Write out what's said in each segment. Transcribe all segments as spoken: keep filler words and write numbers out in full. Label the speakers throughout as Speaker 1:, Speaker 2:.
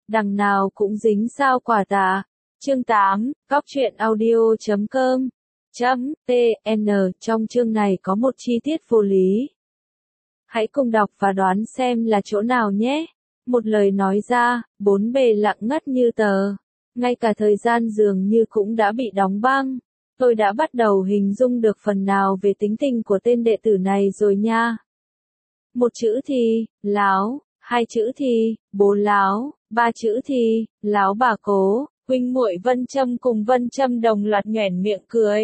Speaker 1: đằng nào cũng dính sao quả tà. Chương tám, góc truyện audio chấm com chấm tn. Trong chương này có một chi tiết vô lý. Hãy cùng đọc và đoán xem là chỗ nào nhé. Một lời nói ra, bốn bề lặng ngắt như tờ. Ngay cả thời gian dường như cũng đã bị đóng băng. Tôi đã bắt đầu hình dung được phần nào về tính tình của tên đệ tử này rồi nha. Một chữ thì, láo, hai chữ thì, bố láo, ba chữ thì, láo bà cố. Huynh muội Vân Trâm cùng Vân Trâm đồng loạt nhoẻn miệng cười.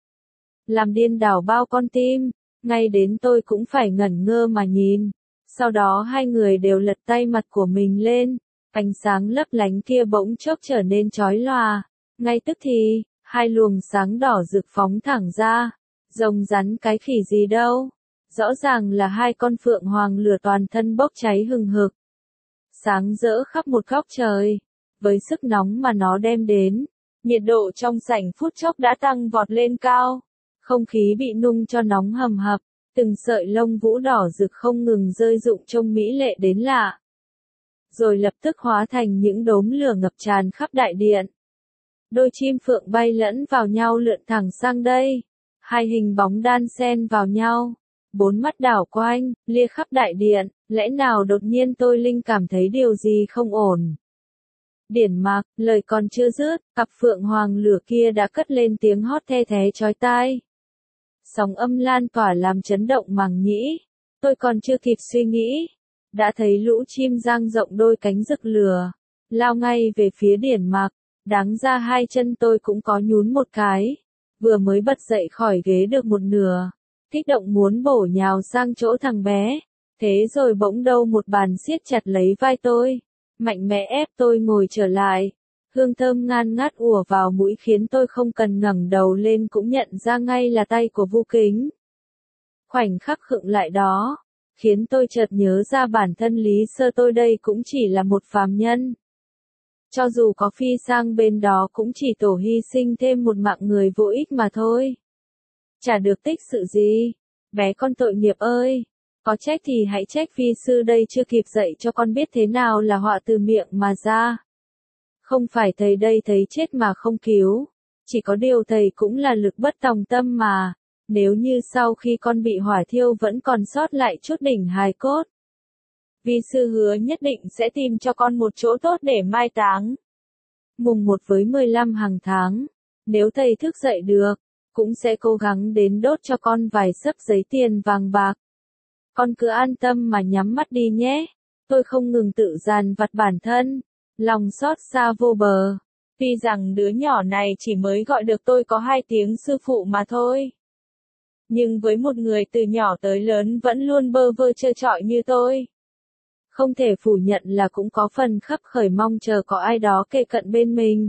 Speaker 1: Làm điên đảo bao con tim, ngay đến tôi cũng phải ngẩn ngơ mà nhìn. Sau đó hai người đều lật tay mặt của mình lên, ánh sáng lấp lánh kia bỗng chốc trở nên chói lòa. Ngay tức thì, hai luồng sáng đỏ rực phóng thẳng ra, rồng rắn cái khỉ gì đâu. Rõ ràng là hai con phượng hoàng lửa toàn thân bốc cháy hừng hực. Sáng rỡ khắp một góc trời. Với sức nóng mà nó đem đến, nhiệt độ trong sảnh phút chốc đã tăng vọt lên cao. Không khí bị nung cho nóng hầm hập, từng sợi lông vũ đỏ rực không ngừng rơi rụng trông mỹ lệ đến lạ. Rồi lập tức hóa thành những đốm lửa ngập tràn khắp đại điện. Đôi chim phượng bay lẫn vào nhau lượn thẳng sang đây. Hai hình bóng đan xen vào nhau. Bốn mắt đảo quanh, lia khắp đại điện. Lẽ nào đột nhiên tôi linh cảm thấy điều gì không ổn. Điển Mạc, lời còn chưa dứt, cặp phượng hoàng lửa kia đã cất lên tiếng hót the thé chói tai. Sóng âm lan tỏa làm chấn động màng nhĩ. Tôi còn chưa kịp suy nghĩ, đã thấy lũ chim dang rộng đôi cánh rực lửa, lao ngay về phía Điển Mạc. Đáng ra hai chân tôi cũng có nhún một cái, vừa mới bật dậy khỏi ghế được một nửa, kích động muốn bổ nhào sang chỗ thằng bé. Thế rồi bỗng đâu một bàn siết chặt lấy vai tôi, mạnh mẽ ép tôi ngồi trở lại. Hương thơm ngan ngát ùa vào mũi khiến tôi không cần ngẩng đầu lên cũng nhận ra ngay là tay của Vu Kính. Khoảnh khắc khựng lại đó, khiến tôi chợt nhớ ra bản thân Lý Sơ tôi đây cũng chỉ là một phàm nhân. Cho dù có phi sang bên đó cũng chỉ tổ hy sinh thêm một mạng người vô ích mà thôi. Chả được tích sự gì, bé con tội nghiệp ơi. Có trách thì hãy trách vi sư đây chưa kịp dạy cho con biết thế nào là họa từ miệng mà ra. Không phải thầy đây thấy chết mà không cứu, chỉ có điều thầy cũng là lực bất tòng tâm mà. Nếu như sau khi con bị hỏa thiêu vẫn còn sót lại chút đỉnh hài cốt, vi sư hứa nhất định sẽ tìm cho con một chỗ tốt để mai táng. Mùng một với mười lăm hàng tháng, nếu thầy thức dậy được, cũng sẽ cố gắng đến đốt cho con vài xấp giấy tiền vàng bạc. Con cứ an tâm mà nhắm mắt đi nhé. Tôi không ngừng tự dằn vặt bản thân, lòng xót xa vô bờ. Tuy rằng đứa nhỏ này chỉ mới gọi được tôi có hai tiếng sư phụ mà thôi. Nhưng với một người từ nhỏ tới lớn vẫn luôn bơ vơ trơ trọi như tôi, không thể phủ nhận là cũng có phần khấp khởi mong chờ có ai đó kề cận bên mình.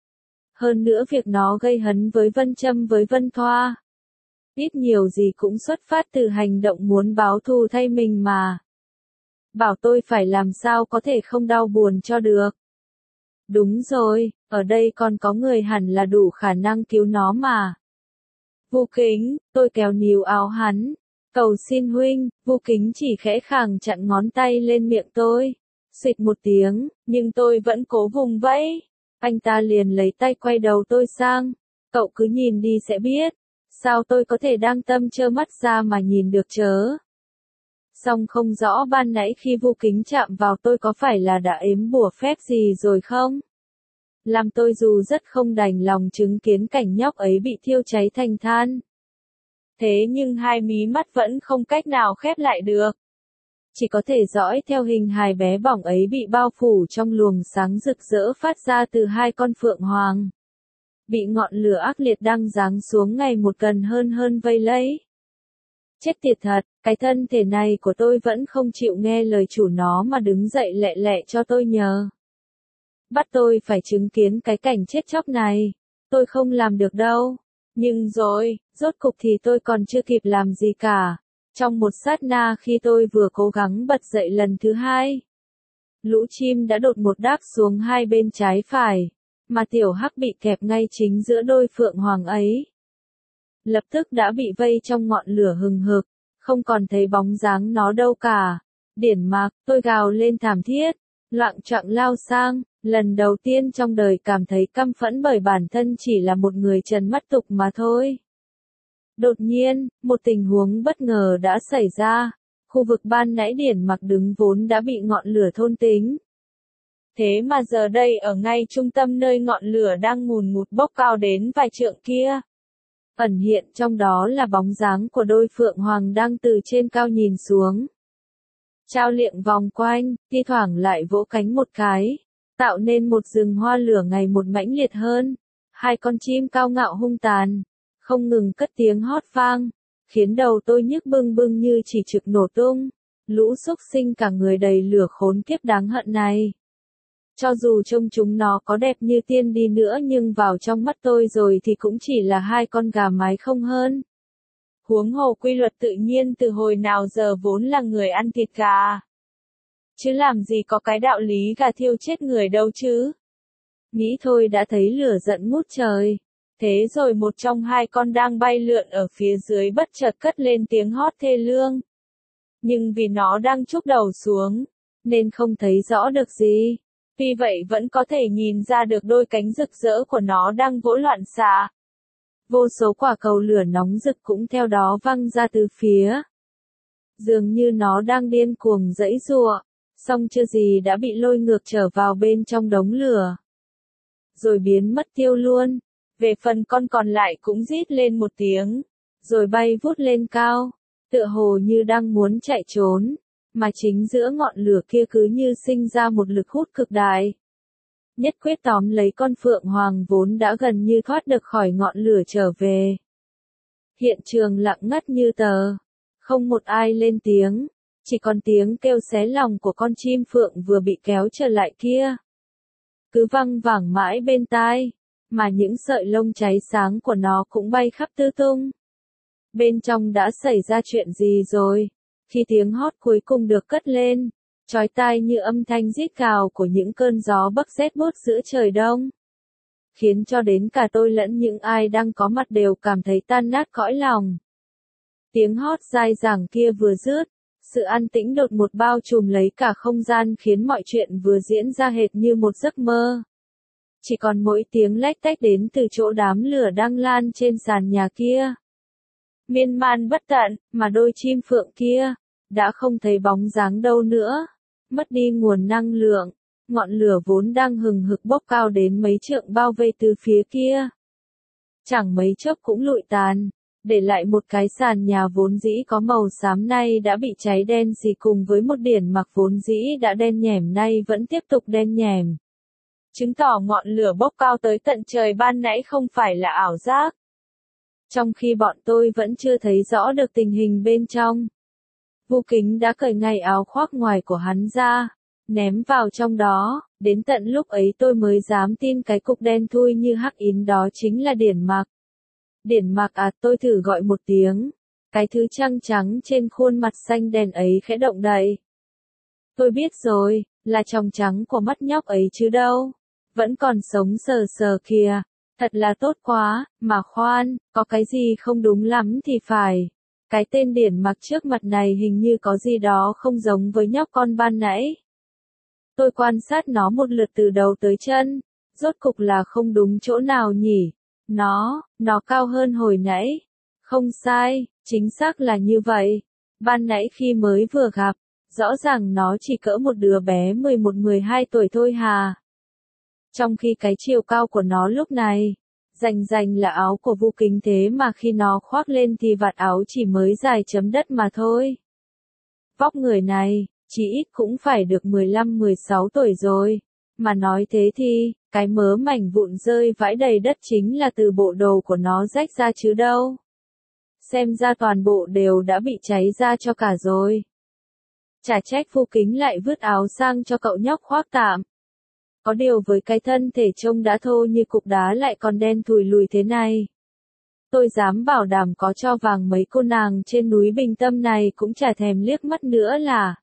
Speaker 1: Hơn nữa việc nó gây hấn với Vân Trâm với Vân Thoa, ít nhiều gì cũng xuất phát từ hành động muốn báo thù thay mình mà. Bảo tôi phải làm sao có thể không đau buồn cho được. Đúng rồi, ở đây còn có người hẳn là đủ khả năng cứu nó mà. Vu Kính, tôi kéo níu áo hắn. Cầu xin huynh. Vu Kính chỉ khẽ khàng chặn ngón tay lên miệng tôi. Xịt một tiếng, nhưng tôi vẫn cố vùng vẫy. Anh ta liền lấy tay quay đầu tôi sang. Cậu cứ nhìn đi sẽ biết. Sao tôi có thể đang tâm trơ mắt ra mà nhìn được chớ. Song không rõ ban nãy khi Vu Kính chạm vào tôi có phải là đã ếm bùa phép gì rồi không? Làm tôi dù rất không đành lòng chứng kiến cảnh nhóc ấy bị thiêu cháy thành than. Thế nhưng hai mí mắt vẫn không cách nào khép lại được. Chỉ có thể dõi theo hình hài bé bỏng ấy bị bao phủ trong luồng sáng rực rỡ phát ra từ hai con phượng hoàng. Bị ngọn lửa ác liệt đang giáng xuống ngày một gần hơn hơn vây lấy. Chết tiệt thật, cái thân thể này của tôi vẫn không chịu nghe lời chủ nó mà đứng dậy lẹ lẹ cho tôi nhờ. Bắt tôi phải chứng kiến cái cảnh chết chóc này. Tôi không làm được đâu. Nhưng rồi, rốt cục thì tôi còn chưa kịp làm gì cả. Trong một sát na khi tôi vừa cố gắng bật dậy lần thứ hai, lũ chim đã đột một đáp xuống hai bên trái phải, mà tiểu hắc bị kẹp ngay chính giữa đôi phượng hoàng ấy. Lập tức đã bị vây trong ngọn lửa hừng hực, không còn thấy bóng dáng nó đâu cả. Điển Mạc, tôi gào lên thảm thiết. loạng choạng lao sang, lần đầu tiên trong đời cảm thấy căm phẫn bởi bản thân chỉ là một người trần mắt tục mà thôi. Đột nhiên, một tình huống bất ngờ đã xảy ra, khu vực ban nãy Điển Mặc đứng vốn đã bị ngọn lửa thôn tính. Thế mà giờ đây ở ngay trung tâm nơi ngọn lửa đang ngùn ngụt bốc cao đến vài trượng kia. Ẩn hiện trong đó là bóng dáng của đôi phượng hoàng đang từ trên cao nhìn xuống. Trao liệng vòng quanh, thi thoảng lại vỗ cánh một cái, tạo nên một rừng hoa lửa ngày một mãnh liệt hơn. Hai con chim cao ngạo hung tàn, không ngừng cất tiếng hót vang, khiến đầu tôi nhức bưng bưng như chỉ trực nổ tung. Lũ xúc sinh cả người đầy lửa khốn kiếp đáng hận này. Cho dù trông chúng nó có đẹp như tiên đi nữa nhưng vào trong mắt tôi rồi thì cũng chỉ là hai con gà mái không hơn. Huống hồ quy luật tự nhiên từ hồi nào giờ vốn là người ăn thịt gà. Chứ làm gì có cái đạo lý gà thiêu chết người đâu chứ. Nghĩ thôi đã thấy lửa giận ngút trời. Thế rồi một trong hai con đang bay lượn ở phía dưới bất chợt cất lên tiếng hót thê lương. Nhưng vì nó đang chúc đầu xuống, nên không thấy rõ được gì. Tuy vậy vẫn có thể nhìn ra được đôi cánh rực rỡ của nó đang vỗ loạn xạ. Vô số quả cầu lửa nóng rực cũng theo đó văng ra từ phía. Dường như nó đang điên cuồng giãy giụa, song chưa gì đã bị lôi ngược trở vào bên trong đống lửa. Rồi biến mất tiêu luôn. Về phần con còn lại cũng rít lên một tiếng, rồi bay vút lên cao, tựa hồ như đang muốn chạy trốn, mà chính giữa ngọn lửa kia cứ như sinh ra một lực hút cực đại. Nhất quyết tóm lấy con phượng hoàng vốn đã gần như thoát được khỏi ngọn lửa trở về. Hiện trường lặng ngắt như tờ, không một ai lên tiếng, chỉ còn tiếng kêu xé lòng của con chim phượng vừa bị kéo trở lại kia. Cứ văng vẳng mãi bên tai, mà những sợi lông cháy sáng của nó cũng bay khắp tứ tung. Bên trong đã xảy ra chuyện gì rồi? Khi tiếng hót cuối cùng được cất lên, chói tai như âm thanh rít gào của những cơn gió bấc rét buốt giữa trời đông, khiến cho đến cả tôi lẫn những ai đang có mặt đều cảm thấy tan nát cõi lòng. Tiếng hót dai dẳng kia vừa dứt, sự an tĩnh đột ngột bao trùm lấy cả không gian khiến mọi chuyện vừa diễn ra hệt như một giấc mơ. Chỉ còn mỗi tiếng lách tách đến từ chỗ đám lửa đang lan trên sàn nhà kia. Miên man bất tận, mà đôi chim phượng kia đã không thấy bóng dáng đâu nữa, mất đi nguồn năng lượng, ngọn lửa vốn đang hừng hực bốc cao đến mấy trượng bao vây từ phía kia. Chẳng mấy chốc cũng lụi tàn, để lại một cái sàn nhà vốn dĩ có màu xám nay đã bị cháy đen xì cùng với một Điển Mặc vốn dĩ đã đen nhẻm nay vẫn tiếp tục đen nhẻm. Chứng tỏ ngọn lửa bốc cao tới tận trời ban nãy không phải là ảo giác. Trong khi bọn tôi vẫn chưa thấy rõ được tình hình bên trong, Vu Kính đã cởi ngay áo khoác ngoài của hắn ra, ném vào trong đó, đến tận lúc ấy tôi mới dám tin cái cục đen thui như hắc yến đó chính là Điển Mặc. Điển Mặc à, tôi thử gọi một tiếng, cái thứ trăng trắng trên khuôn mặt xanh đen ấy khẽ động đậy. Tôi biết rồi, là tròng trắng của mắt nhóc ấy chứ đâu, vẫn còn sống sờ sờ kìa. Thật là tốt quá, mà khoan, có cái gì không đúng lắm thì phải. Cái tên Điển Mặc trước mặt này hình như có gì đó không giống với nhóc con ban nãy. Tôi quan sát nó một lượt từ đầu tới chân, rốt cục là không đúng chỗ nào nhỉ. Nó, nó cao hơn hồi nãy. Không sai, chính xác là như vậy. Ban nãy khi mới vừa gặp, rõ ràng nó chỉ cỡ một đứa bé mười một mười hai tuổi thôi hà. Trong khi cái chiều cao của nó lúc này, rành rành là áo của Vu Kính thế mà khi nó khoác lên thì vạt áo chỉ mới dài chấm đất mà thôi. Vóc người này, chỉ ít cũng phải được mười lăm mười sáu tuổi rồi. Mà nói thế thì, cái mớ mảnh vụn rơi vãi đầy đất chính là từ bộ đồ của nó rách ra chứ đâu. Xem ra toàn bộ đều đã bị cháy ra cho cả rồi. Chả trách Vu Kính lại vứt áo sang cho cậu nhóc khoác tạm. Có điều với cái thân thể trông đã thô như cục đá lại còn đen thùi lùi thế này. Tôi dám bảo đảm có cho vàng mấy cô nàng trên núi Bình Tâm này cũng chả thèm liếc mắt nữa là.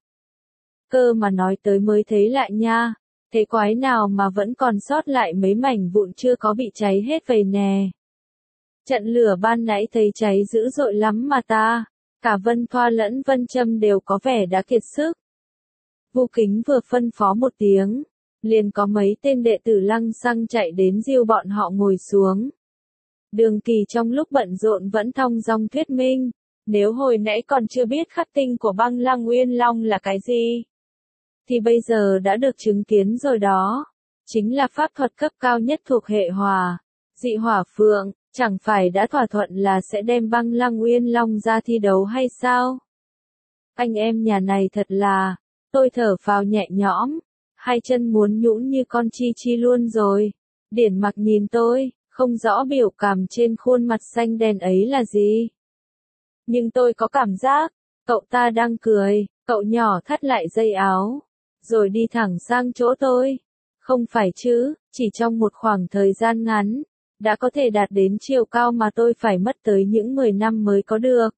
Speaker 1: Cơ mà nói tới mới thấy lại nha, thế quái nào mà vẫn còn sót lại mấy mảnh vụn chưa có bị cháy hết vậy nè. Trận lửa ban nãy thấy cháy dữ dội lắm mà ta, cả Vân Thoa lẫn Vân Trâm đều có vẻ đã kiệt sức. Vu Kính vừa phân phó một tiếng, liền có mấy tên đệ tử lăng xăng chạy đến dìu bọn họ ngồi xuống. Đường Kỳ trong lúc bận rộn vẫn thong dong thuyết minh, nếu hồi nãy còn chưa biết khắc tinh của băng Lăng Uyên Long là cái gì, thì bây giờ đã được chứng kiến rồi đó. Chính là pháp thuật cấp cao nhất thuộc hệ hỏa, dị hỏa phượng, chẳng phải đã thỏa thuận là sẽ đem băng Lăng Uyên Long ra thi đấu hay sao? Anh em nhà này thật là, tôi thở phào nhẹ nhõm, hai chân muốn nhũn như con chi chi luôn rồi. Điển Mặc nhìn tôi, không rõ biểu cảm trên khuôn mặt xanh đen ấy là gì. Nhưng tôi có cảm giác, cậu ta đang cười, cậu nhỏ thắt lại dây áo, rồi đi thẳng sang chỗ tôi. Không phải chứ, chỉ trong một khoảng thời gian ngắn, đã có thể đạt đến chiều cao mà tôi phải mất tới những mười năm mới có được.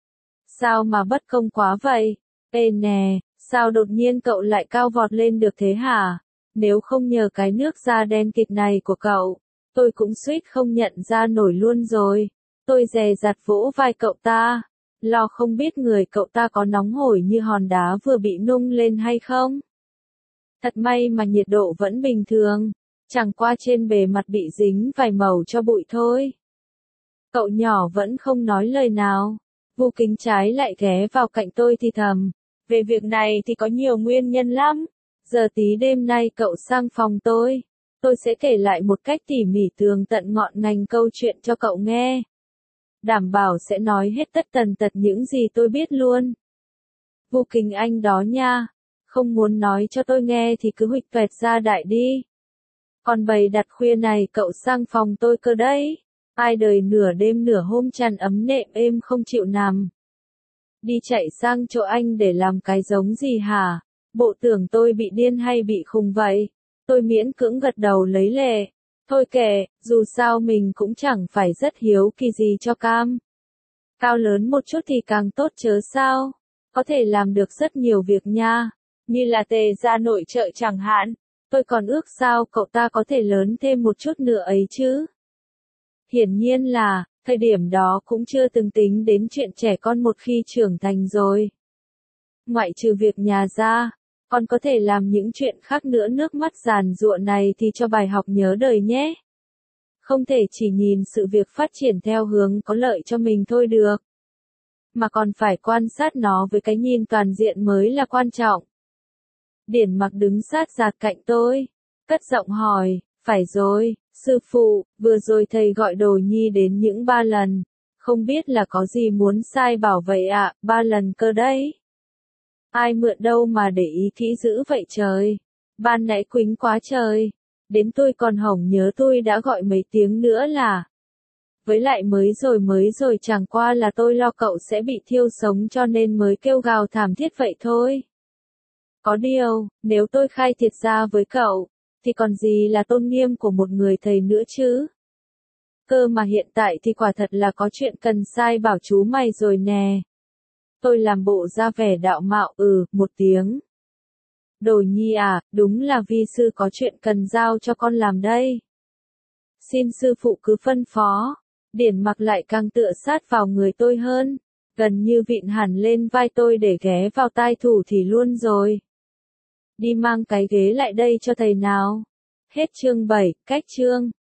Speaker 1: Sao mà bất công quá vậy? Ê nè, sao đột nhiên cậu lại cao vọt lên được thế hả? Nếu không nhờ cái nước da đen kịt này của cậu, tôi cũng suýt không nhận ra nổi luôn rồi. Tôi dè dặt vỗ vai cậu ta, lo không biết người cậu ta có nóng hổi như hòn đá vừa bị nung lên hay không. Thật may mà nhiệt độ vẫn bình thường, chẳng qua trên bề mặt bị dính vài màu cho bụi thôi. Cậu nhỏ vẫn không nói lời nào. Vu Kính trái lại ghé vào cạnh tôi thì thầm, về việc này thì có nhiều nguyên nhân lắm. Giờ tí đêm nay cậu sang phòng tôi, tôi sẽ kể lại một cách tỉ mỉ tường tận ngọn ngành câu chuyện cho cậu nghe. Đảm bảo sẽ nói hết tất tần tật những gì tôi biết luôn. Vu Kính anh đó nha, không muốn nói cho tôi nghe thì cứ huỵch toẹt ra đại đi. Còn bày đặt khuya này cậu sang phòng tôi cơ đấy. Ai đời nửa đêm nửa hôm chăn ấm nệm êm không chịu nằm. Đi chạy sang chỗ anh để làm cái giống gì hả? Bộ tưởng tôi bị điên hay bị khùng vậy? Tôi miễn cưỡng gật đầu lấy lệ. Thôi kệ, dù sao mình cũng chẳng phải rất hiếu kỳ gì cho cam. Cao lớn một chút thì càng tốt chớ sao? Có thể làm được rất nhiều việc nha. Như là Tề ra nội trợ chẳng hạn. Tôi còn ước sao cậu ta có thể lớn thêm một chút nữa ấy chứ. Hiển nhiên là, thời điểm đó cũng chưa từng tính đến chuyện trẻ con một khi trưởng thành rồi. Ngoại trừ việc nhà ra, còn có thể làm những chuyện khác nữa. Nước mắt giàn giụa này thì cho bài học nhớ đời nhé. Không thể chỉ nhìn sự việc phát triển theo hướng có lợi cho mình thôi được, mà còn phải quan sát nó với cái nhìn toàn diện mới là quan trọng. Điển Mặc đứng sát giạt cạnh tôi, cất giọng hỏi, phải rồi, sư phụ, vừa rồi thầy gọi Đồ Nhi đến những ba lần, không biết là có gì muốn sai bảo vậy ạ, à, ba lần cơ đấy. Ai mượn đâu mà để ý kỹ dữ vậy trời, ban nãy quýnh quá trời, đến tôi còn hổng nhớ tôi đã gọi mấy tiếng nữa là. Với lại mới rồi mới rồi chẳng qua là tôi lo cậu sẽ bị thiêu sống cho nên mới kêu gào thảm thiết vậy thôi. Có điều, nếu tôi khai thiệt ra với cậu, thì còn gì là tôn nghiêm của một người thầy nữa chứ? Cơ mà hiện tại thì quả thật là có chuyện cần sai bảo chú mày rồi nè. Tôi làm bộ ra vẻ đạo mạo ừ, một tiếng. Đồ Nhi à, đúng là vi sư có chuyện cần giao cho con làm đây. Xin sư phụ cứ phân phó. Điển Mặc lại càng tựa sát vào người tôi hơn, gần như vịn hẳn lên vai tôi để ghé vào tai thủ thì luôn rồi. Đi mang cái ghế lại đây cho thầy nào. Hết chương bảy, cách chương.